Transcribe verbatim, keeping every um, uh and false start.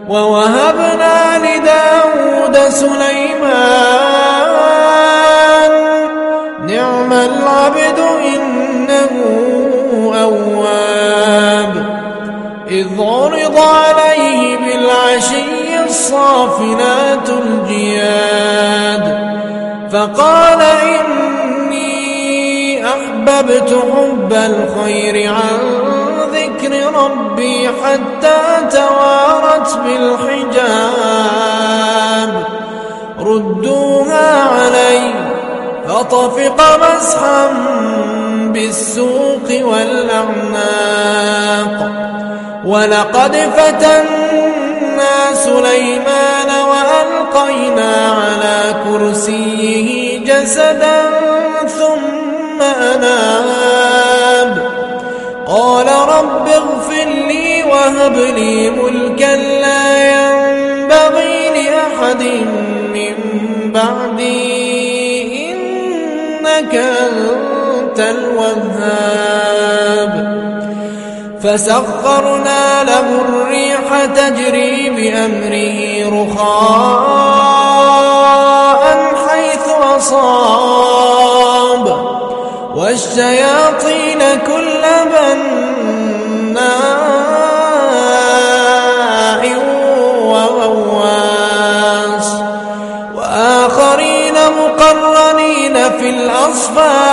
ووهبنا لداود سليمان نعم العبد إنه أواب إذ عرض عليه بالعشي الصافنات الجياد فقال إني أحببت حب الخير عن ذكر ربي حتى توارت بالحجاب ردوها علي فطفق مسحا بالسوق والأعناق ولقد فتنا سليمان وألقينا على كرسيه جسدا ثم أناب قال رب اغفر لي وهب لي ملكا لا ينبغي لأحد من بعدي إنك أنت الوهاب فسخرنا له الريح تجري بأمره رخاء حيث أصاب والشياطين كل بناء وغواص وآخرين مقرنين في الأصفاد